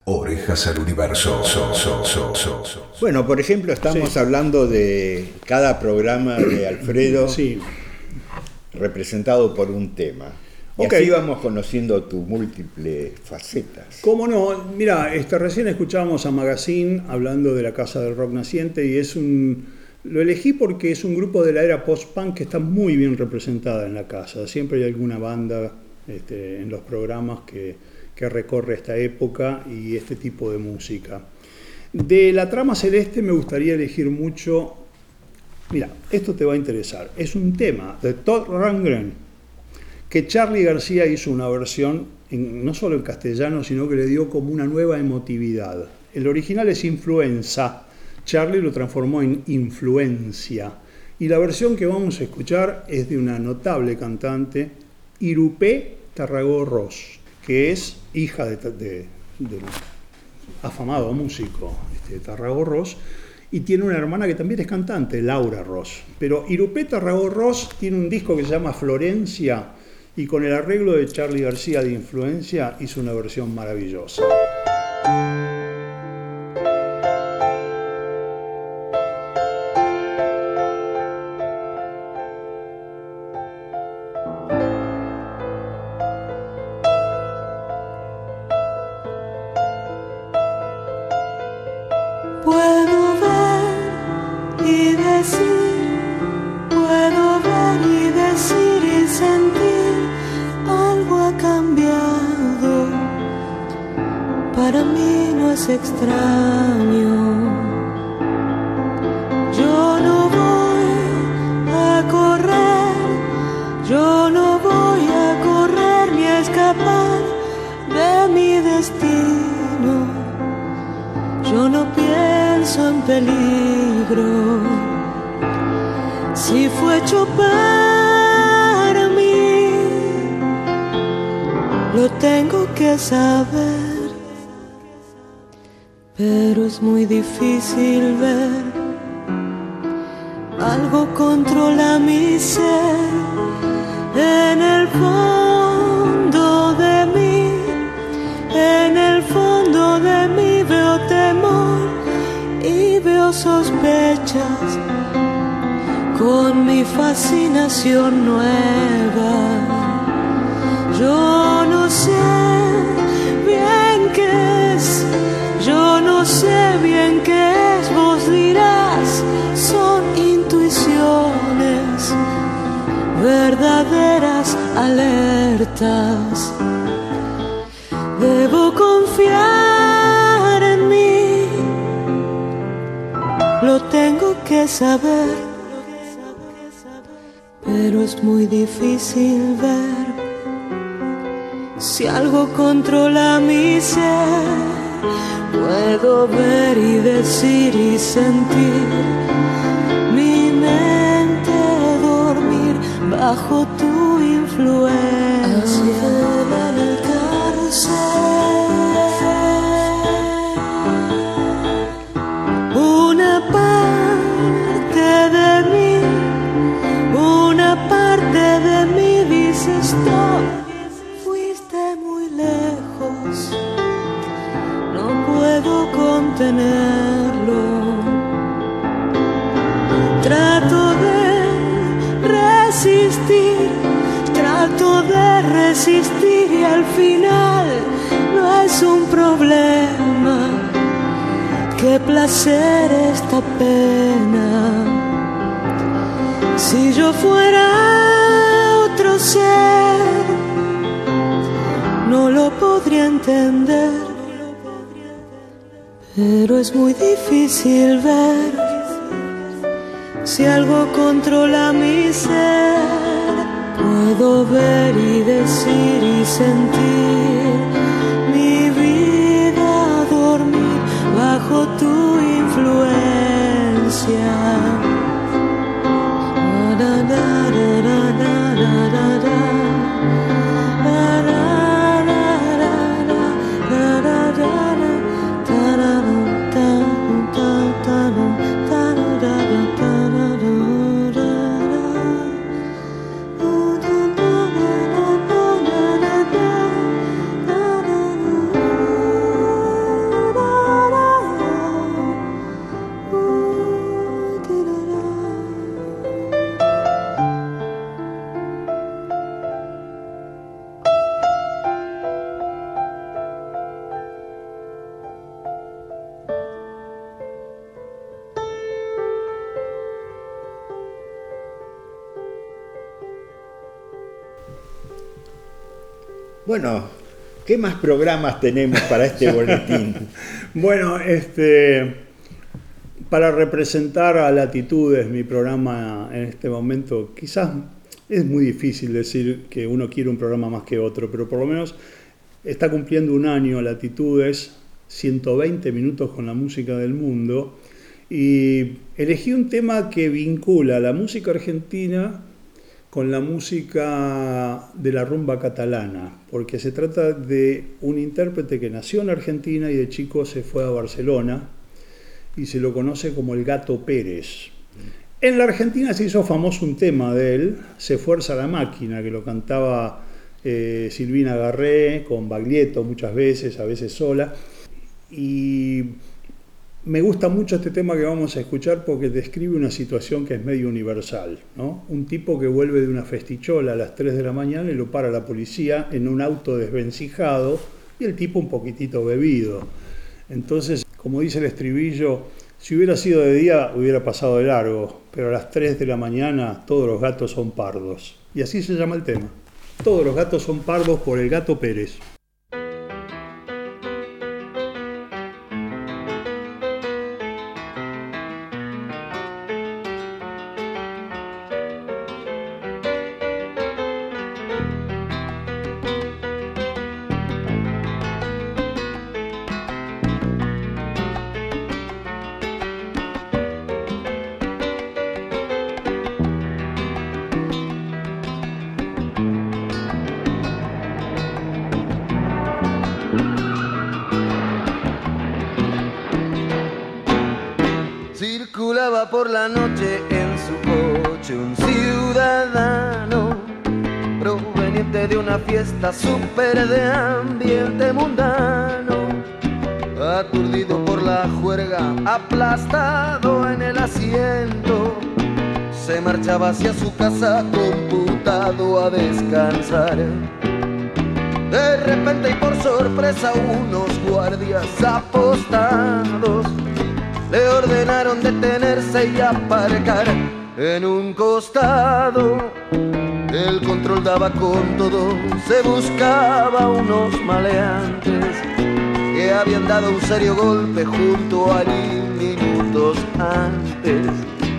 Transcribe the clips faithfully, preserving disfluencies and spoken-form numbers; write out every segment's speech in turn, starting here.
Orejas al universo. So, so, so, so, so. Bueno, por ejemplo, estamos sí. hablando de cada programa de Alfredo sí. representado por un tema. Y okay. así vamos conociendo tus múltiples facetas. ¿Cómo no? Mira, este, recién escuchábamos a Magazine hablando de la Casa del Rock Naciente y es un... Lo elegí porque es un grupo de la era post-punk que está muy bien representada en la casa. Siempre hay alguna banda este, en los programas que, que recorre esta época y este tipo de música. De la trama celeste me gustaría elegir mucho... Mira, esto te va a interesar. Es un tema de Todd Rundgren que Charly García hizo una versión en, no solo en castellano, sino que le dio como una nueva emotividad. El original es Influenza. Charly lo transformó en Influencia. Y la versión que vamos a escuchar es de una notable cantante, Irupé Tarragó-Ross, que es hija de, de, del afamado músico este, Tarragó-Ross, y tiene una hermana que también es cantante, Laura Ross. Pero Irupé Tarragó-Ross tiene un disco que se llama Florencia, y con el arreglo de Charly García de Influencia hizo una versión maravillosa. Extraño, yo no voy a correr, yo no voy a correr ni a escapar de mi destino, yo no pienso en peligro, si fue hecho para mí, lo tengo que saber. Pero es muy difícil ver, algo controla mi ser, en el fondo de mí, en el fondo de mí veo temor y veo sospechas, con mi fascinación nueva, yo no sé bien qué es. Yo no sé bien qué es, vos dirás, son intuiciones, verdaderas alertas. Debo confiar en mí, lo tengo que saber, pero es muy difícil ver si algo controla mi ser. Puedo ver y decir y sentir mi mente dormir bajo tu influencia. Una parte de mí, una parte de mí dice stop, fuiste muy lejos. Puedo contenerlo, trato de resistir, trato de resistir y al final no es un problema, qué placer esta pena, si yo fuera otro ser no lo podría entender. Pero es muy difícil ver si algo controla mi ser. Puedo ver y decir y sentir mi vida dormir bajo tu influencia. Da, da, da, da, da, da, da, da. Bueno, ¿qué más programas tenemos para este boletín? Bueno, este, para representar a Latitudes, mi programa en este momento, quizás es muy difícil decir que uno quiere un programa más que otro, pero por lo menos está cumpliendo un año Latitudes, ciento veinte minutos con la música del mundo, y elegí un tema que vincula la música argentina con la música de la rumba catalana, porque se trata de un intérprete que nació en Argentina y de chico se fue a Barcelona y se lo conoce como el Gato Pérez. En la Argentina se hizo famoso un tema de él, Se fuerza la máquina, que lo cantaba eh, Silvina Garré con Baglietto muchas veces, a veces sola. Y me gusta mucho este tema que vamos a escuchar porque describe una situación que es medio universal, ¿no? Un tipo que vuelve de una festichola a las tres de la mañana y lo para la policía en un auto desvencijado y el tipo un poquitito bebido. Entonces, como dice el estribillo, si hubiera sido de día hubiera pasado de largo, pero a las tres de la mañana todos los gatos son pardos. Y así se llama el tema. Todos los gatos son pardos por el Gato Pérez. Circulaba por la noche en su coche un ciudadano proveniente de una fiesta súper de ambiente mundano, aturdido por la juerga, aplastado en el asiento, se marchaba hacia su casa computado a descansar. De repente y por sorpresa unos guardias apostados le ordenaron detenerse y aparcar en un costado. El control daba con todo, se buscaba unos maleantes que habían dado un serio golpe junto a allí minutos antes.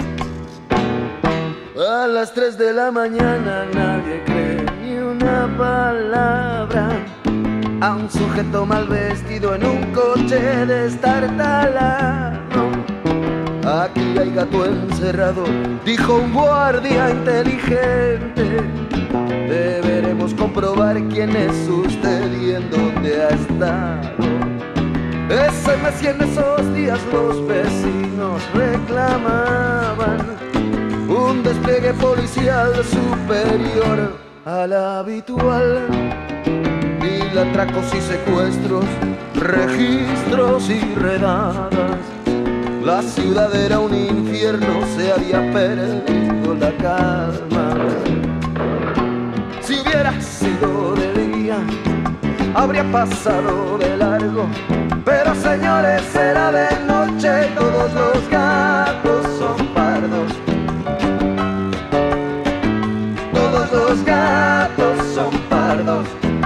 A las tres de la mañana nadie cree ni una palabra a un sujeto mal vestido en un coche destartalado. Aquí hay gato encerrado, dijo un guardia inteligente. Deberemos comprobar quién es usted y en dónde ha estado. Ese mes y en esos días los vecinos reclamaban un despliegue policial superior al habitual. Mil atracos y secuestros, registros y redadas. La ciudad era un infierno, se había perdido la calma. Si hubiera sido de día, habría pasado de largo. Pero señores, era de noche y todos los gatos son pardos. Todos los gatos son pardos.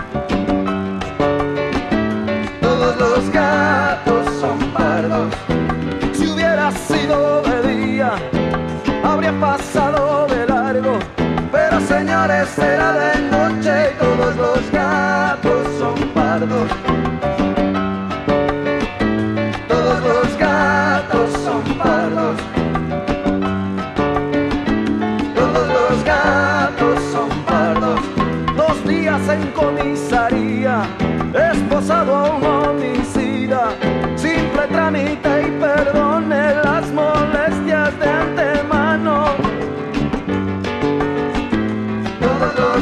Todos los gatos son pardos. Si hubiera sido de día, habría pasado de largo. Pero señores, era de noche y todos los gatos son pardos. Todos los gatos son pardos. Todos los gatos son pardos. Dos días en comisaría, esposado a un homicida. Simple trámite y perdone las molestias de antemano. Todos los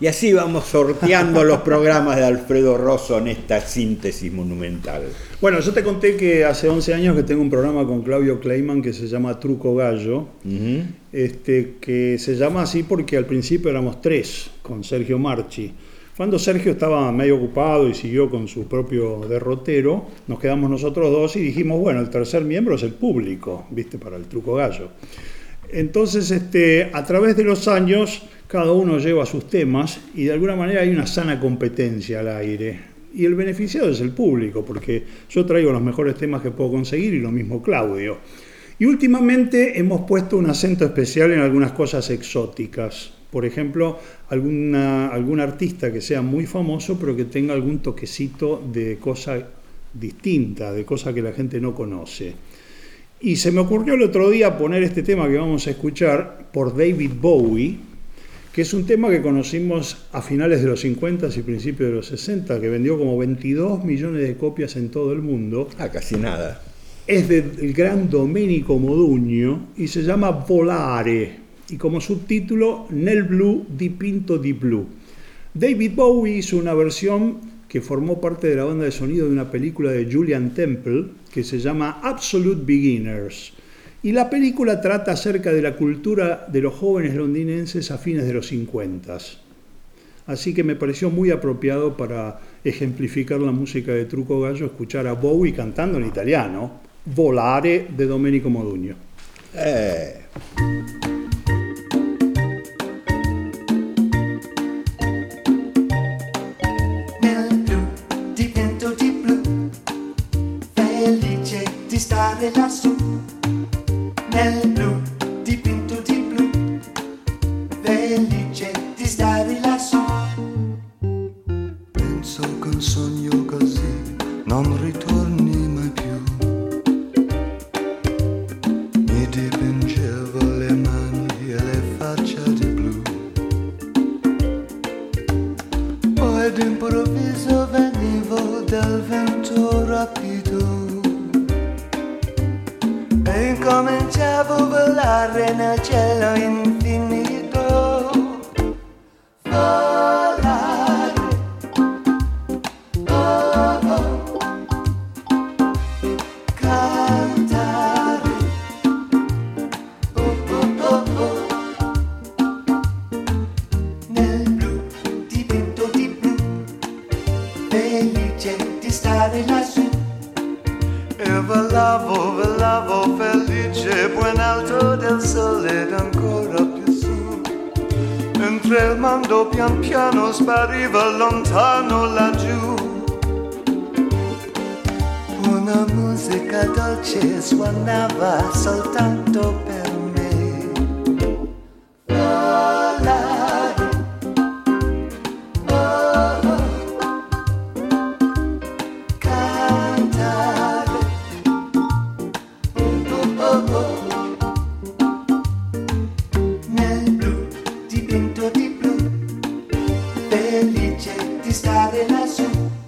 Y así vamos sorteando los programas de Alfredo Rosso en esta síntesis monumental. Bueno, yo te conté que hace once años que tengo un programa con Claudio Kleiman que se llama Truco Gallo, uh-huh. este, que se llama así porque al principio éramos tres, con Sergio Marchi. Cuando Sergio estaba medio ocupado y siguió con su propio derrotero, nos quedamos nosotros dos y dijimos, bueno, el tercer miembro es el público, ¿viste? Para el Truco Gallo. Entonces, este, a través de los años, cada uno lleva sus temas y de alguna manera hay una sana competencia al aire. Y el beneficiado es el público, porque yo traigo los mejores temas que puedo conseguir y lo mismo Claudio. Y últimamente hemos puesto un acento especial en algunas cosas exóticas. Por ejemplo, alguna, algún artista que sea muy famoso, pero que tenga algún toquecito de cosa distinta, de cosa que la gente no conoce. Y se me ocurrió el otro día poner este tema que vamos a escuchar por David Bowie, que es un tema que conocimos a finales de los cincuenta y principios de los sesenta, que vendió como veintidós millones de copias en todo el mundo. Ah, casi nada. Es del gran Domenico Modugno y se llama Volare. Y como subtítulo, Nel blu dipinto di blu. David Bowie hizo una versión que formó parte de la banda de sonido de una película de Julian Temple que se llama Absolute Beginners. Y la película trata acerca de la cultura de los jóvenes londinenses a fines de los cincuenta. Así que me pareció muy apropiado para ejemplificar la música de Truco Gallo, escuchar a Bowie cantando en italiano, Volare de Domenico Modugno. Eh... Di stare lassù nel blu dipinto di blu, felice di stare lassù. Penso che un sogno così non ritorni mai più. Mi dipingevo le mani e le facce di blu, poi d'improvviso venivo dal vento rapido e incominciavo a volare nel cielo infinito. Volare, oh oh, cantare, oh oh oh oh, nel blu dipinto di blu, felice di stare lassù. E volavo, volavo felice, più in alto del sole ed ancora più su. Mentre il mondo pian piano spariva lontano laggiù. Una musica dolce suonava soltanto per me. Volare, oh oh, cantare. Nel blu dipinto di blu, felice di stare lassù.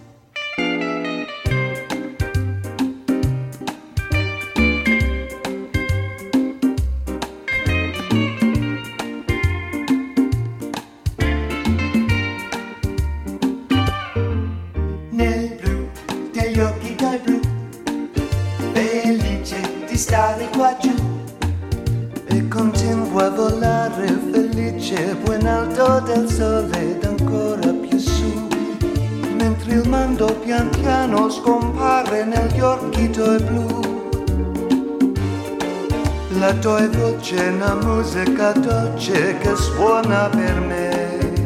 Nel blu degli occhi tuoi blu, felice di stare qua giù. E continuo a volare felice, più in alto del sole ed ancora più su. Mentre il mondo pian piano scompare negli occhi tuoi blu. La tua voce è una musica dolce che suona per me.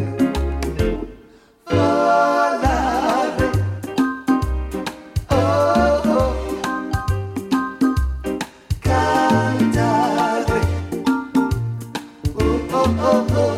Volare, oh oh, cantare, oh oh oh oh,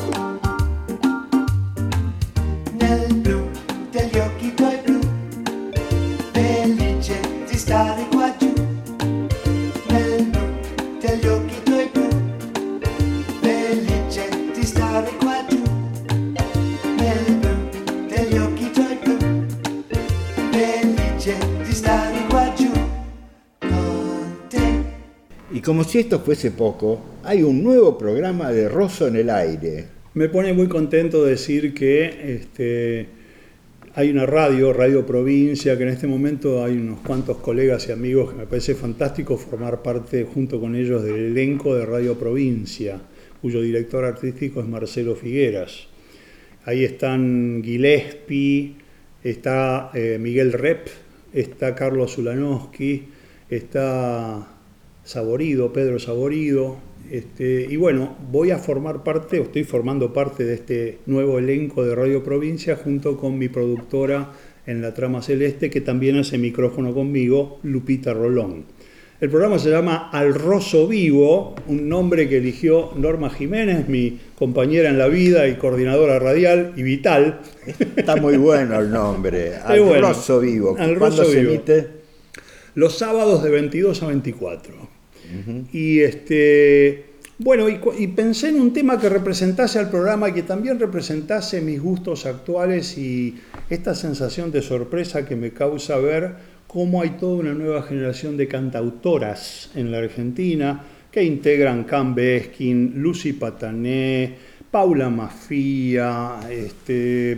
nel blu degli occhi tuoi blu, felice di stare qua giù. Nel blu degli occhi tuoi blu, felice di stare qua giù. Nel blu degli occhi tuoi blu, felice di stare qua giù con te. Y como si esto fuese poco, hay un nuevo programa de Rosso en el aire. Me pone muy contento decir que este, hay una radio, Radio Provincia, que en este momento hay unos cuantos colegas y amigos que me parece fantástico formar parte junto con ellos del elenco de Radio Provincia, cuyo director artístico es Marcelo Figueras. Ahí están Gillespie, está eh, Miguel Rep, está Carlos Ulanowski, está Saborido, Pedro Saborido. Este, y bueno, voy a formar parte, o estoy formando parte de este nuevo elenco de Radio Provincia junto con mi productora en la trama celeste, que también hace micrófono conmigo, Lupita Rolón. El programa se llama Al Rosso Vivo, un nombre que eligió Norma Jiménez, mi compañera en la vida y coordinadora radial y vital. Está muy bueno el nombre, Al bueno. Rosso Vivo. Al ¿Cuándo Rosso se Vivo. emite? Los sábados de veintidós a veinticuatro. Uh-huh. Y este, bueno, y, y pensé en un tema que representase al programa y que también representase mis gustos actuales y esta sensación de sorpresa que me causa ver cómo hay toda una nueva generación de cantautoras en la Argentina que integran Can Beskin, Lucy Patané, Paula Mafia, este,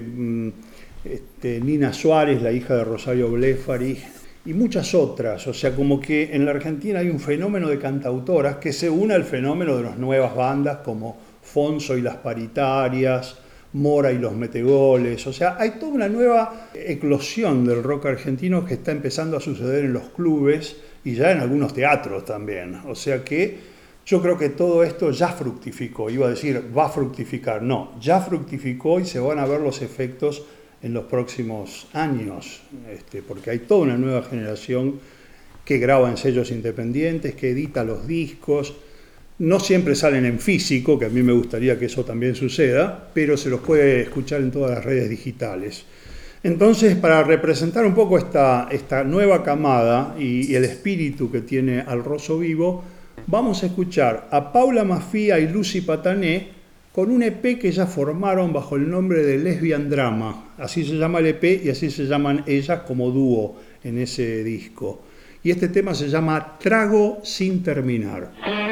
este, Nina Suárez, la hija de Rosario Blefari, y muchas otras. O sea, como que en la Argentina hay un fenómeno de cantautoras que se une al fenómeno de las nuevas bandas como Fonso y las Paritarias, Mora y los Metegoles. O sea, hay toda una nueva eclosión del rock argentino que está empezando a suceder en los clubes y ya en algunos teatros también. O sea que yo creo que todo esto ya fructificó. Iba a decir, va a fructificar. No, ya fructificó y se van a ver los efectos en los próximos años, este, porque hay toda una nueva generación que graba en sellos independientes, que edita los discos. No siempre salen en físico, que a mí me gustaría que eso también suceda, pero se los puede escuchar en todas las redes digitales. Entonces, para representar un poco esta, esta nueva camada y, y el espíritu que tiene Al Rosso Vivo, vamos a escuchar a Paula Mafia y Lucy Patané con un E P que ya formaron bajo el nombre de Lesbian Drama. Así se llama el E P y así se llaman ellas como dúo en ese disco. Y este tema se llama Trago sin terminar.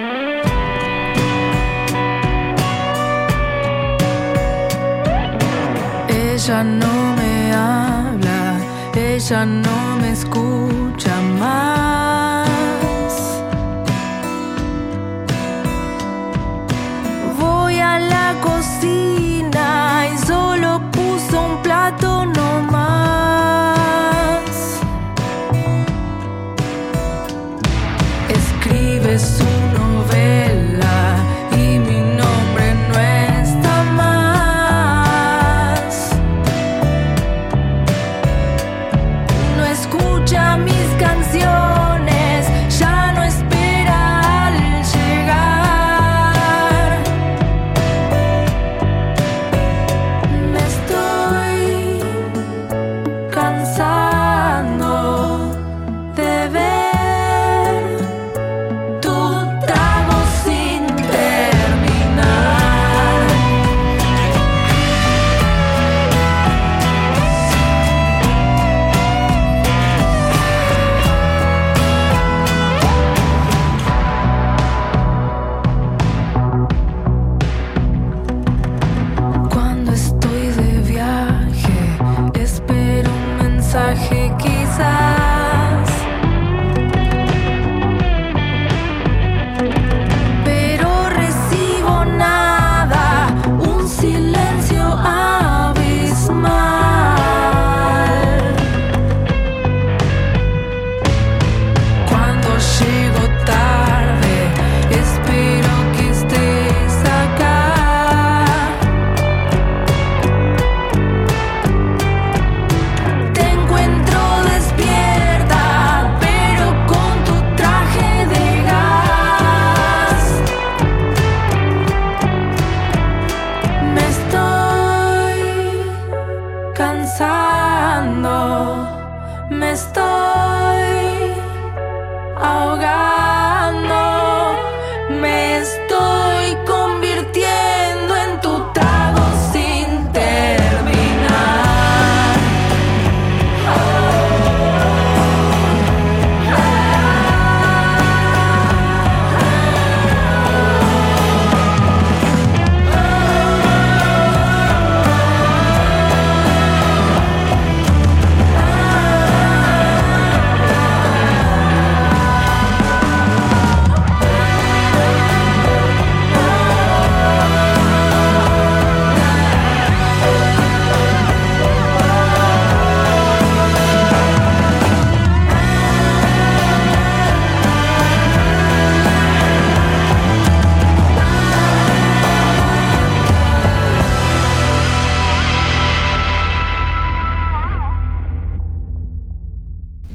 Ella no me habla, ella no me escucha más. Voy a la cocina y solo puso un plato no más. Escribe su novela y mi nombre no está más. No escucha mis canciones, ya no espera al llegar. Me estoy cansando de ver tu trago sin terminar. Cuando estoy de viaje, espero un mensaje quizás, pero recibo nada, un silencio abismal. Cuando llego tarde, espero que estés acá. Te encuentro despierta, pero con tu traje de gas. Me estoy cansando, me estoy ahogando.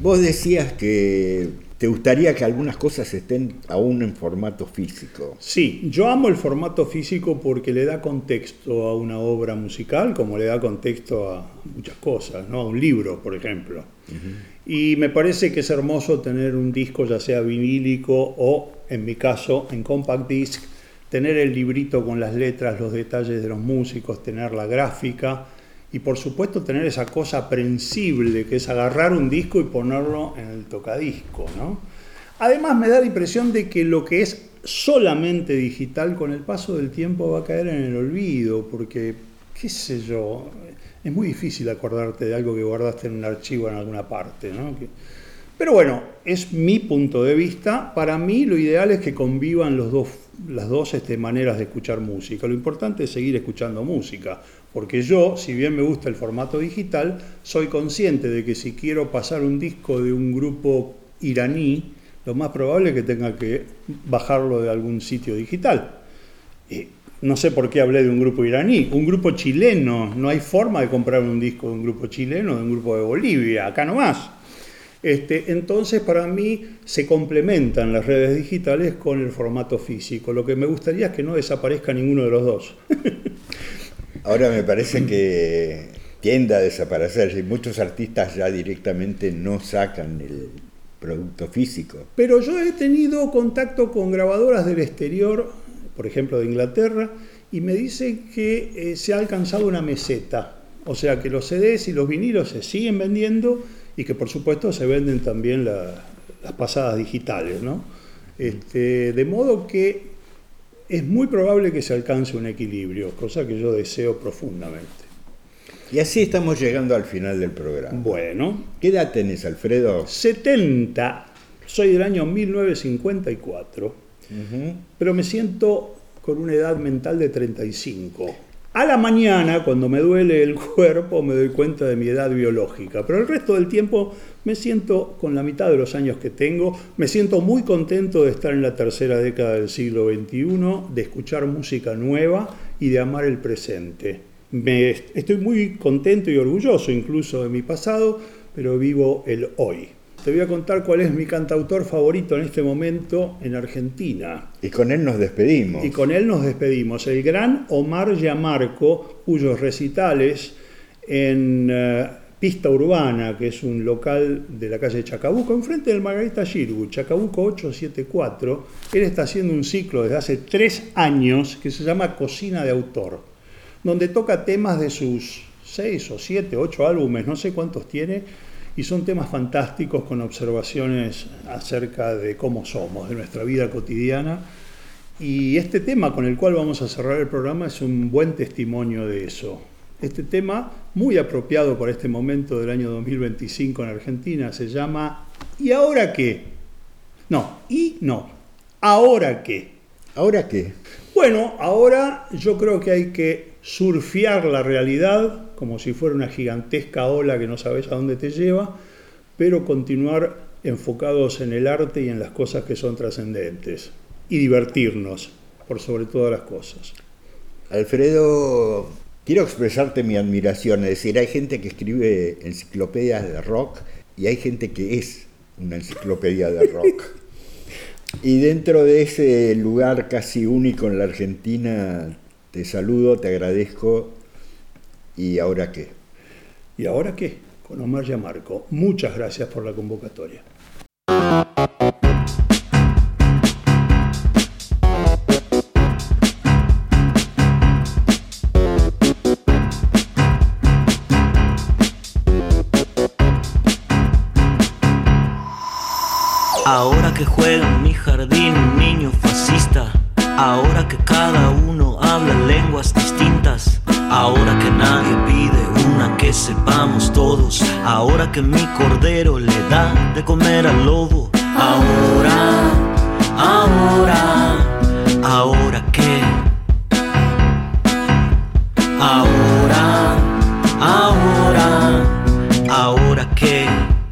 Vos decías que te gustaría que algunas cosas estén aún en formato físico. Sí, yo amo el formato físico porque le da contexto a una obra musical, como le da contexto a muchas cosas, ¿no? A un libro, por ejemplo. Uh-huh. Y me parece que es hermoso tener un disco, ya sea vinílico o, en mi caso, en compact disc, tener el librito con las letras, los detalles de los músicos, tener la gráfica y, por supuesto, tener esa cosa aprensible que es agarrar un disco y ponerlo en el tocadisco, ¿no? Además, me da la impresión de que lo que es solamente digital, con el paso del tiempo va a caer en el olvido, porque, qué sé yo, es muy difícil acordarte de algo que guardaste en un archivo en alguna parte, ¿no? Que, pero bueno, es mi punto de vista. Para mí lo ideal es que convivan los dos, las dos este, maneras de escuchar música. Lo importante es seguir escuchando música, porque yo, si bien me gusta el formato digital, soy consciente de que si quiero pasar un disco de un grupo iraní, lo más probable es que tenga que bajarlo de algún sitio digital. Eh, no sé por qué hablé de un grupo iraní. Un grupo chileno, no hay forma de comprar un disco de un grupo chileno, de un grupo de Bolivia, acá nomás. Este, entonces, para mí, se complementan las redes digitales con el formato físico. Lo que me gustaría es que no desaparezca ninguno de los dos. Ahora me parece que tiende a desaparecer y muchos artistas ya directamente no sacan el producto físico. Pero yo he tenido contacto con grabadoras del exterior, por ejemplo de Inglaterra, y me dicen que eh, se ha alcanzado una meseta. O sea que los C Ds y los vinilos se siguen vendiendo y que por supuesto se venden también la, las pasadas digitales, ¿no? Este, de modo que es muy probable que se alcance un equilibrio, cosa que yo deseo profundamente. Y así estamos llegando al final del programa. Bueno. ¿Qué edad tenés, Alfredo? setenta. Soy del año mil novecientos cincuenta y cuatro. Uh-huh. Pero me siento con una edad mental de treinta y cinco. A la mañana, cuando me duele el cuerpo, me doy cuenta de mi edad biológica, pero el resto del tiempo me siento con la mitad de los años que tengo, me siento muy contento de estar en la tercera década del siglo veintiuno, de escuchar música nueva y de amar el presente. Me, estoy muy contento y orgulloso incluso de mi pasado, pero vivo el hoy. Te voy a contar cuál es mi cantautor favorito en este momento en Argentina. Y con él nos despedimos. Y con él nos despedimos. El gran Omar Yamarco, cuyos recitales en uh, Pista Urbana, que es un local de la calle Chacabuco, enfrente del Margarita Xirgu, Chacabuco ochocientos setenta y cuatro, él está haciendo un ciclo desde hace tres años que se llama Cocina de Autor, donde toca temas de sus seis o siete, ocho álbumes, no sé cuántos tiene, y son temas fantásticos con observaciones acerca de cómo somos, de nuestra vida cotidiana. Y este tema con el cual vamos a cerrar el programa es un buen testimonio de eso. Este tema, muy apropiado para este momento del año dos mil veinticinco en Argentina, se llama ¿Y ahora qué? No, y no. ¿Ahora qué? ¿Ahora qué? Bueno, ahora yo creo que hay que surfear la realidad como si fuera una gigantesca ola que no sabes a dónde te lleva, pero continuar enfocados en el arte y en las cosas que son trascendentes y divertirnos por sobre todas las cosas. Alfredo, quiero expresarte mi admiración, es decir, hay gente que escribe enciclopedias de rock y hay gente que es una enciclopedia de rock. Y dentro de ese lugar casi único en la Argentina, te saludo, te agradezco. ¿Y ahora qué? ¿Y ahora qué? Con Omar Yamarco. Muchas gracias por la convocatoria. Ahora que juega en mi jardín un niño fascista, ahora que cada uno habla lenguas distintas, ahora que nadie pide una que sepamos todos, ahora que mi cordero le da de comer al lobo, ahora, ahora, ahora qué, ahora, ahora, ahora qué.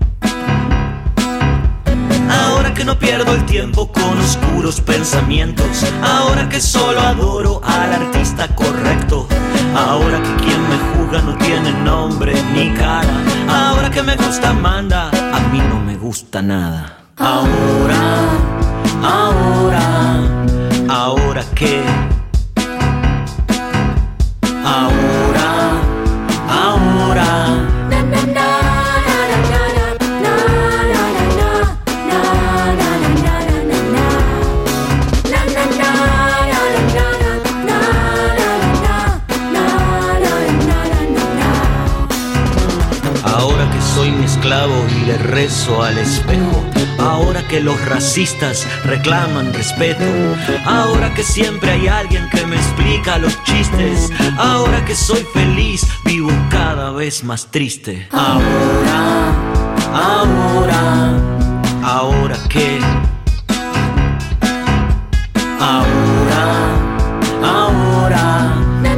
Ahora que no pierdo el tiempo con oscuros pensamientos, ahora que solo adoro al artista correcto, ahora que quien me juzga no tiene nombre ni cara, ahora que me gusta manda, a mí no me gusta nada. Ahora, ahora, ahora qué. Ahora, ahora. Ahora que soy mi esclavo y le rezo al espejo. Ahora que los racistas reclaman respeto. Ahora que siempre hay alguien que me explica los chistes. Ahora que soy feliz, vivo cada vez más triste. Ahora, ahora, ahora qué. Ahora, ahora.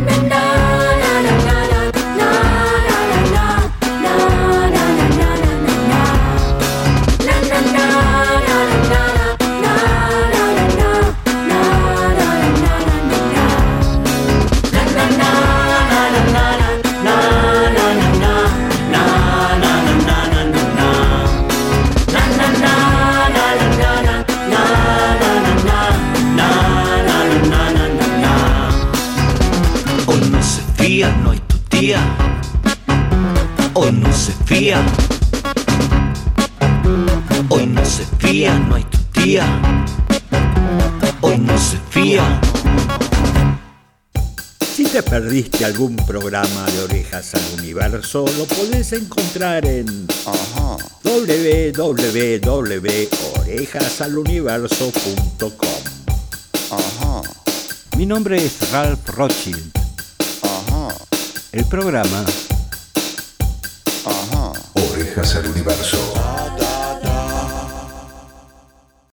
No hay tu tía, hoy no se fía, hoy no se fía, no hay tu tía, hoy no se fía. Si te perdiste algún programa de Orejas al Universo, lo podés encontrar en uh-huh. doble u doble u doble u punto orejas al universo punto com. Uh-huh. Mi nombre es Ralph Rothschild. El programa Orejas al Universo.